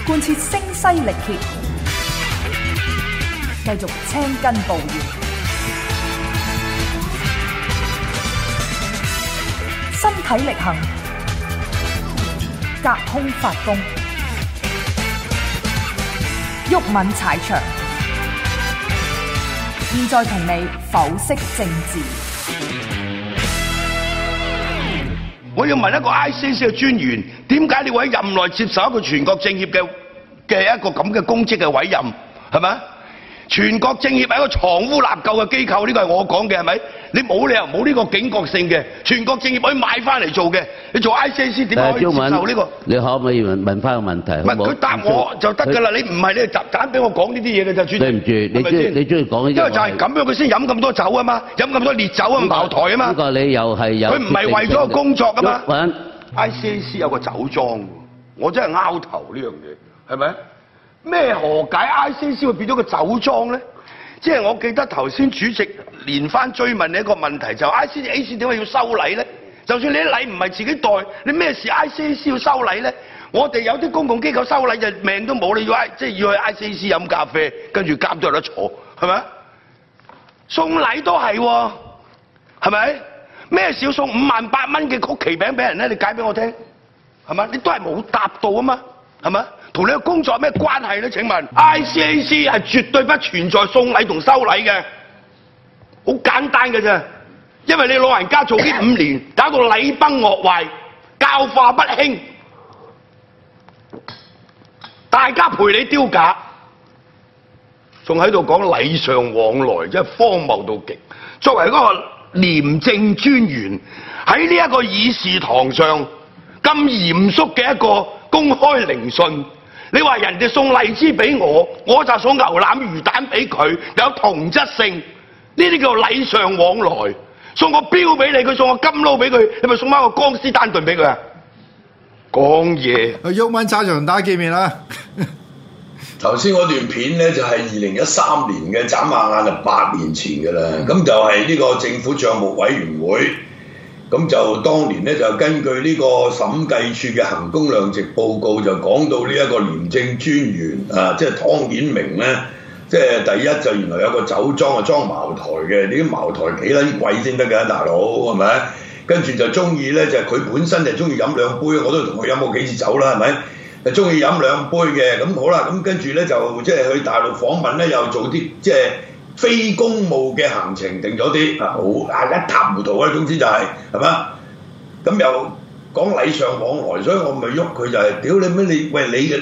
貫徹聲嘶力竭，繼續青筋暴現，身體力行，隔空發功，毓民踩場。現在同你剖析政治。 我要問一個 ICAC 嘅專員，點解你會喺任內接受一個全國政協嘅一個咁嘅公職嘅委任，係咪？全國政協係一個藏污納垢嘅機構，呢個係我講嘅，係咪？你冇理由冇呢個警覺性嘅，全國政協可以買翻嚟做嘅，你做 ICAC 點解可以接受呢個？ 你可唔可以問翻個問題？ 唔係佢答我就得㗎啦，你唔係你就揀俾我講呢啲嘢嘅就專。 對唔住，你中意講呢啲。因為就係咁樣，佢先飲咁多酒啊嘛，飲咁多烈酒啊，茅台啊嘛。 呢個你又係有。 佢唔係為咗個工作㗎嘛。 揾 ICAC 有個酒莊喎，我真係拗頭呢樣嘢，係咪？咩何解 ICAC 會變咗個酒莊咧？即係我記得頭先主席連番追問你一個問題，就 ICAC 點解要收禮咧？就算你啲禮唔係自己袋，你咩事 ICAC 要收禮咧？我哋有啲公共機構收禮就命都冇，你要即係要去 ICAC 飲咖啡，跟住監都有得坐，係咪？送禮都係喎，係咪？咩事要送5萬8蚊嘅曲奇餅俾人咧？你解俾我聽，係咪？你都係冇答到啊嘛，係咪？同你嘅工作有咩關係咧？請問 ICAC 係絕對不存在送禮同收禮嘅，好簡單嘅啫。因為你老人家做呢5年，搞到禮崩樂壞，教化不興，大家陪你丟架，仲喺度講禮尚往來，真係荒謬到極。作為嗰個廉政專員喺呢一個議事堂上咁嚴肅嘅一個公開聆訊。你話人哋送荔枝俾我，我就送牛腩魚蛋俾佢，有同質性，呢啲叫禮尚往來。送個錶俾你，佢送個金撈俾佢，你咪送翻個江詩丹頓俾佢啊？講嘢。 毓民踩場大家見面啦。 頭先嗰段片咧就係2013年嘅，眨下眼就8年前㗎啦。咁就係呢個政府帳目委員會。咁就當年咧就根據呢個審計處嘅衡工量值報告，就講到呢一個廉政專員啊，即係湯顯明咧，即係第一就原來有個酒莊啊，裝茅台嘅，你啲茅台幾撚貴先得㗎，大佬係咪？跟住就中意咧，就佢本身就中意飲2杯，我都同佢飲過幾次酒啦，係咪？就中意飲2杯嘅，咁好啦，咁跟住咧就即係去大陸訪問咧，又做啲即係非公務嘅行程定咗啲啊，好一塌糊塗啊！總之就係嘛，咁又講禮尚往來，所以我咪喐佢就係屌你咩？你喂你嘅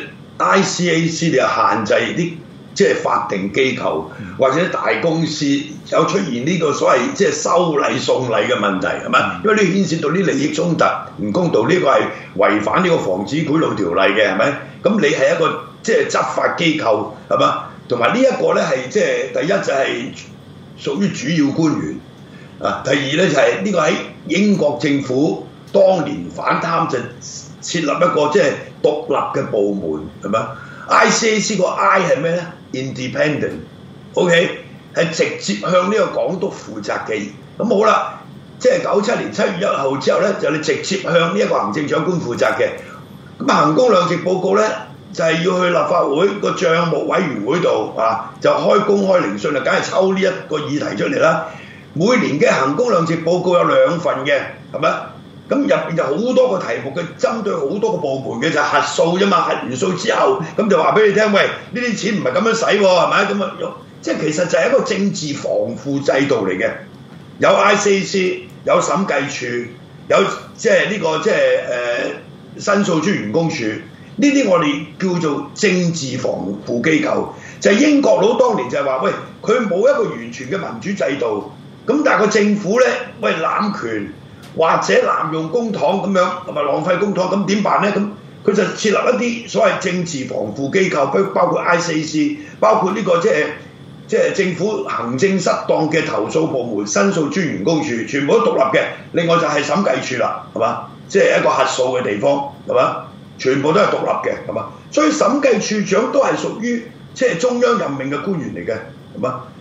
ICAC 你又限制啲即係法定機構或者大公司有出現呢個所謂即係收禮送禮嘅問題係嘛？因為呢牽涉到啲利益衝突唔公道，呢個係違反呢個防止賄賂條例嘅係咪？咁你係一個即係執法機構係嘛？同埋呢一個咧係即係第一就係屬於主要官員啊，第二咧就係呢個喺英國政府當年反貪就設立一個即係獨立嘅部門係咪 ？ICAC 個 I 係咩咧 ？Independent，OK，係直接向呢個港督負責嘅。咁好啦，即係97年7月1號之後咧，就你直接向呢一個行政長官負責嘅。咁衡工量值報告咧，就係要去立法會個帳目委員會度啊，就開公開聆訊啊，梗係抽呢一個議題出嚟啦。每年嘅衡工量值報告有2份嘅，係咪？咁入邊就好多個題目嘅，針對好多個部門嘅，就係核數啫嘛。核完數之後，咁就話俾你聽，喂，呢啲錢唔係咁樣使喎，係咪？咁啊，即係其實就係一個政治防腐制度嚟嘅。有 ICAC， 有審計處，有即係呢個即係申訴專員公署。呢啲我哋叫做政治防腐機構，就係英國佬當年就係話，喂，佢冇一個完全嘅民主制度，咁但係個政府咧，喂濫權或者濫用公帑咁樣，同埋浪費公帑，咁點辦咧？咁佢就設立一啲所謂政治防腐機構，包括 ICAC， 包括呢個即係政府行政失當嘅投訴部門、申訴專員公署，全部都獨立嘅。另外就係審計處啦，係嘛？即係一個核數嘅地方，係嘛？全部都係獨立嘅，係嘛？所以審計處長都係屬於即係中央任命嘅官員嚟嘅，係嘛？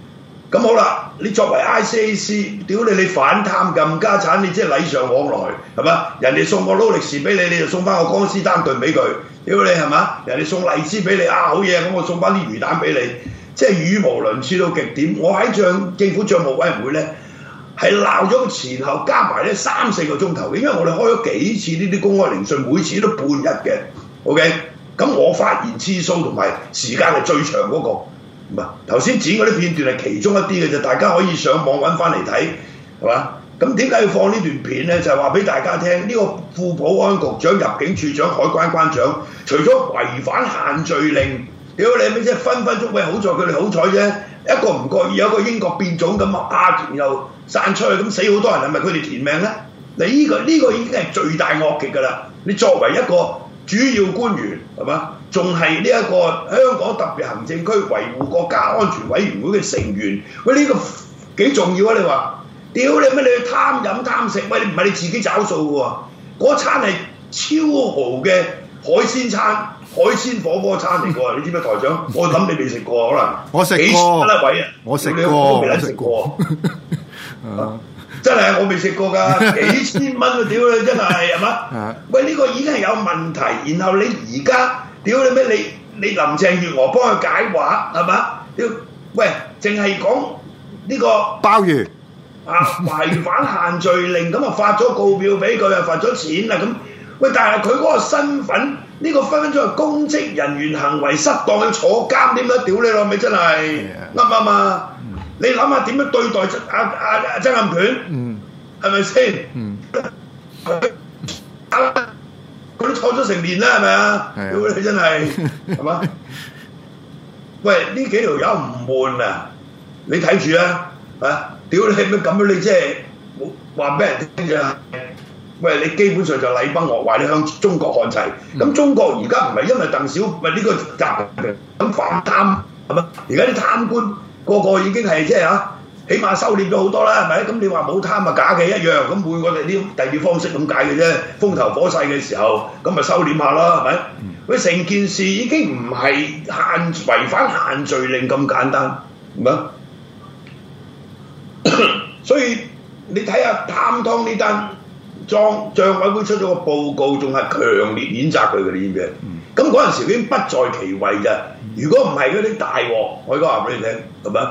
咁好啦，你作為 ICAC， 屌你反貪冚家產，你即係禮尚往來係嘛？人哋送個勞力士俾你，你就送翻個江詩丹頓俾佢，屌你係嘛？人哋送荔枝俾你啊，好嘢，咁我送翻啲魚蛋俾你，即係語無倫次到極點。我喺政府帳目委員會咧係鬧咗前後加埋咧3-4個鐘頭嘅，因為我哋開咗幾次呢啲公開聆訊，每次都半日嘅 ，OK。咁我發言次數同埋時間係最長嗰個，唔係頭先剪嗰啲片段係其中一啲嘅啫，大家可以上網揾翻嚟睇，係嘛？咁點解要放呢段片咧？就係話俾大家聽，呢個副保安局長、入境處長、海關關長，除咗違反限聚令，屌你咩啫？分鐘喂，好在佢哋好彩啫，一個唔覺意有一個英國變種咁啊，又散出去，咁死好多人，係咪佢哋填命咧？你呢個已經係罪大惡極㗎啦！你作為一個主要官員係嘛，仲係呢一個香港特別行政區維護國家安全委員會嘅成員，喂呢個幾重要啊！你話，屌你咩？你去貪飲貪食，喂你唔係你自己找數嘅喎，嗰餐係超豪嘅海鮮餐、海鮮火鍋餐嚟嘅喎，你知唔知台長？我諗你未食過可能， 我食過， 幾千蚊一位啊！ 我食過， 未食過。真係我未食過㗎，幾千蚊啊！屌你真係係嘛？喂，呢個已經係有問題，然後你而家屌你咩？你林鄭月娥幫佢解話係嘛？屌喂，淨係講呢個鮑魚啊違反限聚令，咁啊發咗告票俾佢，又罰咗錢啦咁。喂，但係佢嗰個身份，呢個分鐘係公職人員行為失當，要坐監點樣？屌你老味真係啱唔啱啊？你諗下點樣對待曾蔭權？係咪先？佢都坐咗成年啦，係咪啊？屌你真係係嘛？喂，呢幾條友唔悶啊！你睇住啊！啊！屌你咩咁樣？你即係話俾人聽啫！喂，你基本上就禮崩樂壞，你向中國看齊。咁中國而家唔係因為鄧小唔係呢個習近平咁反貪係嘛？而家啲貪官個已經係即係嚇，起碼收斂咗好多啦，係咪？咁你話冇貪啊假嘅一樣，咁換個第二方式咁解嘅啫。風頭火勢嘅時候，咁咪收斂下咯，係咪？佢成件事已經唔係違反限聚令咁簡單，係咪？所以你睇下貪湯呢單帳委會出咗個報告，仲係強烈譴責佢嘅，你知唔知？咁嗰陣時已經不在其位嘅。如果唔係嗰啲大鑊，我而家話俾你聽，係咪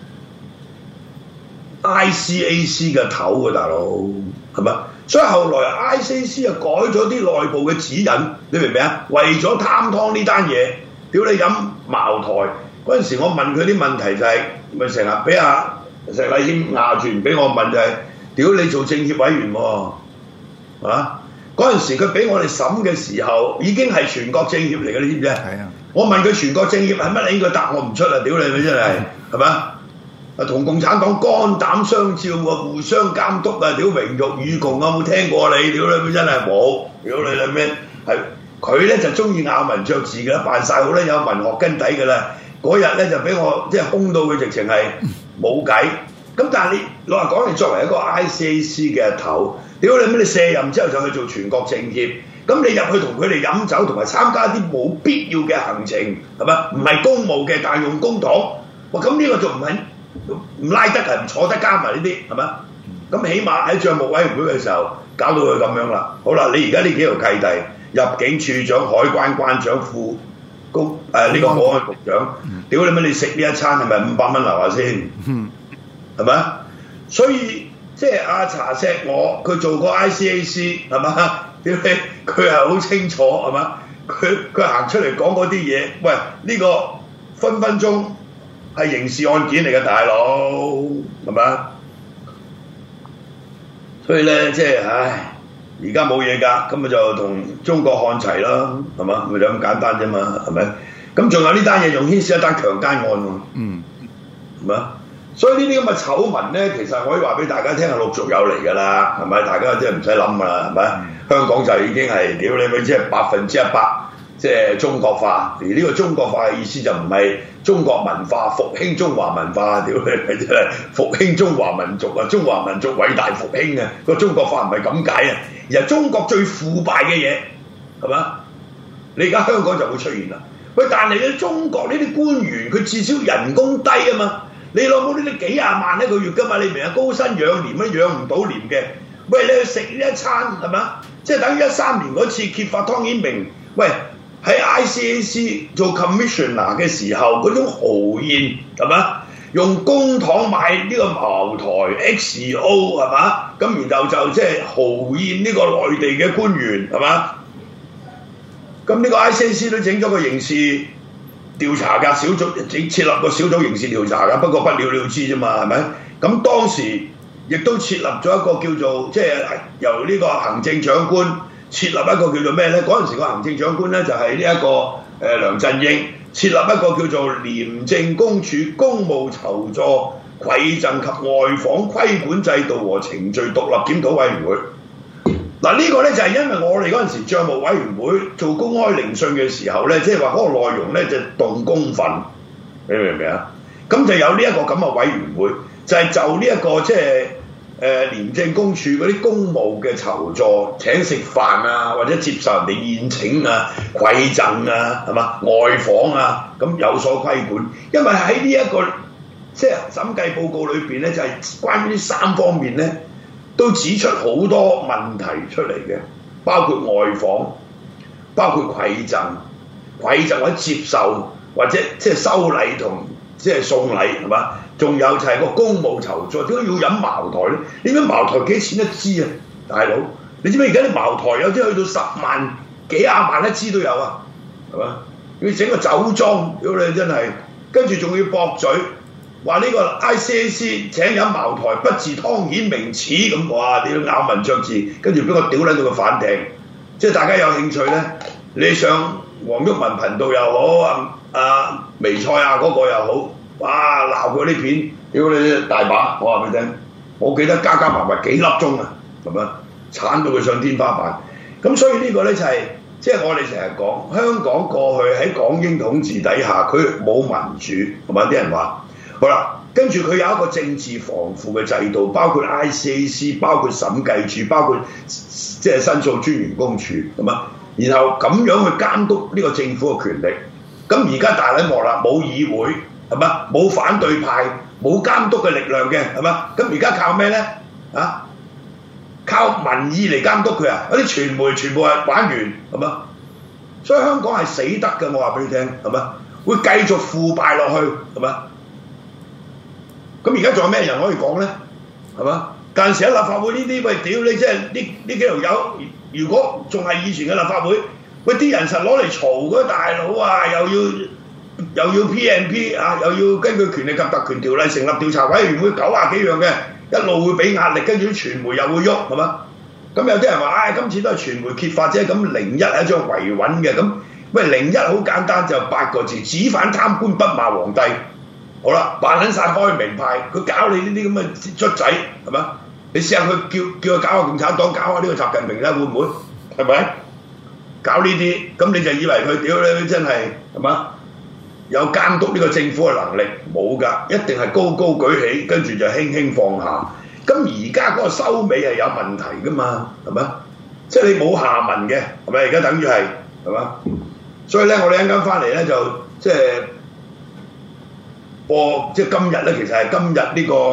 ICAC 嘅頭嘅大佬，係咪？所以後來 ICAC 又改咗啲內部嘅指引，你明唔明啊？為咗貪湯呢單嘢，屌你飲茅台嗰陣時，我問佢啲問題就係咪成日俾阿石禮謙壓住唔俾我問就係、屌你做政協委員喎，啊！嗰陣時佢俾我哋審嘅時候已經係全國政協嚟嘅，你知唔知啊？係啊！我問佢全國政協係乜，你應該答我唔出啊！屌你咪真係，係咪啊？同共產黨肝膽相照喎，互相監督啊！屌榮辱與共啊！冇聽過你？屌你咪真係冇！屌你啦咩？係佢咧就中意咬文嚼字嘅，扮晒好咧有文學根底嘅啦。嗰日咧就俾我即係兇到佢直情係冇計。咁但係你老實講，你作為一個 ICAC 嘅頭，屌你咩？你卸任之後就去做全國政協，咁你入去同佢哋飲酒同埋參加啲冇必要嘅行程，係咪？唔係公務嘅，但係用公帑，哇！咁呢個就唔拉得係唔坐得監埋呢啲，係咪？咁起碼喺帳目委員會嘅時候搞到佢咁樣啦。好啦，你而家呢幾條契弟，入境處長、海關關長、副公呢個保安局長，屌你咩？你食呢一餐係咪500蚊樓下先？係咪？所以即係阿查錫我，佢做過 ICAC 係嘛？屌你，佢係好清楚係嘛？佢行出嚟講嗰啲嘢，喂呢個分鐘係刑事案件嚟嘅大佬，係嘛？所以咧即係唉，而家冇嘢㗎，咁咪就同中國看齊啦，係嘛？咪就咁簡單啫嘛，係咪？咁仲有呢單嘢，仲牽涉一單強姦案喎，係嘛？所以呢啲咁嘅醜聞咧，其實我可以話俾大家聽係陸續有嚟㗎啦，係咪？大家即係唔使諗㗎啦，係咪？香港就已經係屌你咪即係100%即係中國化，而呢個中國化嘅意思就唔係中國文化復興中華文化，屌你咪真係復興中華民族啊！中華民族偉大復興啊！個中國化唔係咁解啊，而係中國最腐敗嘅嘢，係嘛？你而家香港就會出現啦。喂，但係咧中國呢啲官員佢至少人工低啊嘛。 你老母呢啲幾廿萬一個月㗎嘛，你明啊？高薪養廉都養唔到廉嘅，喂你去食呢一餐係嘛？即係等於13年嗰次揭發湯顯明，喂喺 ICAC 做 commissioner 嘅時候嗰種豪宴係嘛？用公帑買呢個茅台 XO 係嘛？咁然後就即係豪宴呢個內地嘅官員係嘛？咁呢個 ICAC 都整咗個刑事調查㗎，小組設立個小組刑事調查㗎，不過不了了之啫嘛，係咪？咁當時亦都設立咗一個叫做即係由呢個行政長官設立一個叫做咩咧？嗰陣時個行政長官咧就係呢一個梁振英。設立一個叫做廉政公署公務籌助饋贈及外訪規管制度和程序獨立檢討委員會。嗱呢個咧就係因為我哋嗰陣時帳務委員會做公開聆訊嘅時候咧，即係話嗰個內容咧就動公憤，你明唔明啊？咁就有呢一個咁嘅委員會，就係就呢一個即係廉政公署嗰啲公務嘅籌助、請食飯啊，或者接受人哋宴請啊、饋贈啊，係嘛外訪啊，咁有所規管。因為喺呢一個即係審計報告裏邊咧，就係關於呢3方面咧，都指出好多問題出嚟嘅，包括外訪、包括饋贈或者接受或者即係收禮同即係送禮係嘛？仲有就係個公務籌助，點解要飲茅台咧？你知茅台幾錢一支啊，大佬？你知唔知而家啲茅台有啲去到10萬、幾廿萬一支都有啊？係嘛？要整個酒莊，屌你真係，跟住仲要駁嘴，話呢個 ICAC 請飲茅台不自湯顯明恥咁，哇！你要咬文嚼字，跟住俾我屌撚到個反艇。即係大家有興趣咧，你上黃毓民頻道又好，微賽亞嗰個又好。哇！鬧佢啲片，屌你大把！我話俾你聽，我記得加埋幾粒鐘啊，係咪？鏟到佢上天花板。咁所以呢個咧就係即係我哋成日講香港過去喺港英統治底下，佢冇民主，同埋啲人話好啦，跟住佢有一個政治防腐嘅制度，包括 ICAC， 包括審計處，包括即係申訴專員公署，係嘛？然後咁樣去監督呢個政府嘅權力。咁而家大撚鑊啦，冇議會。係嘛？冇反對派，冇監督嘅力量嘅，係嘛？咁而家靠咩咧？啊，靠民意嚟監督佢啊！嗰啲傳媒全部係玩完，係嘛？所以香港係死得嘅，我話俾你聽，係嘛？會繼續腐敗落去，係嘛？咁而家仲有咩人可以講咧？係嘛？間時喺立法會呢啲，喂屌你！即係呢幾條友，如果仲係以前嘅立法會，喂啲人實攞嚟嘈嗰大佬啊，又要 P&P 啊，又要根據權力及特權條例成立調查委員會90幾樣嘅，一路會俾壓力，跟住啲傳媒又會喐，係嘛？咁有啲人話，今次都係傳媒揭發啫，咁01係一張維穩嘅，咁喂01好簡單就8個字，只反貪官不罵皇帝。好啦，扮撚晒開明派，佢搞你呢啲咁嘅卒仔，係嘛？你試下佢叫佢搞下共產黨，搞下呢個習近平啦，會唔會？係咪？搞呢啲，咁你就以為佢屌你真係係嘛？有監督呢個政府嘅能力冇㗎，一定係高高舉起，跟住就輕輕放下。咁而家嗰個收尾係有問題㗎嘛，係咪？即係你冇下文嘅，係咪？而家等於係嘛？所以咧，我哋一陣間翻嚟咧就即係播，即係今日咧，其實係今日呢個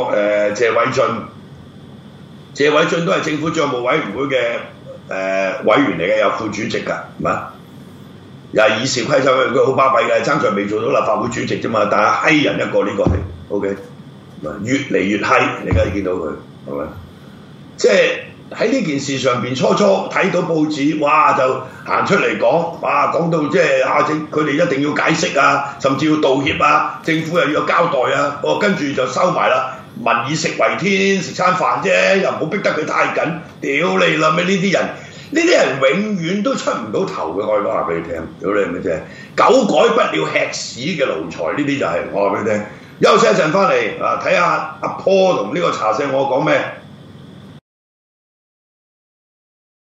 謝偉俊都係政府帳務委員會嘅委員嚟嘅，有副主席㗎，係嘛？又係議事規則，佢好巴閉嘅，爭在未做到立法會主席啫嘛，但係閪人一個呢個係 OK， 越嚟越閪，你而家見到佢係咪？即係喺呢件事上邊，初睇到報紙，哇就行出嚟講，哇講到即係佢哋一定要解釋啊，甚至要道歉啊，政府又要有交代啊，跟住就收埋啦，民以食為天，食餐飯啫，又唔好逼得佢太緊，屌你啦咩呢啲人！呢啲人永遠都出唔到頭嘅，我話俾你聽，屌你咪啫！狗改不了吃屎嘅奴才，呢啲就係我話俾你聽。休息一陣翻嚟啊，睇下阿坡同呢個茶聖我講咩？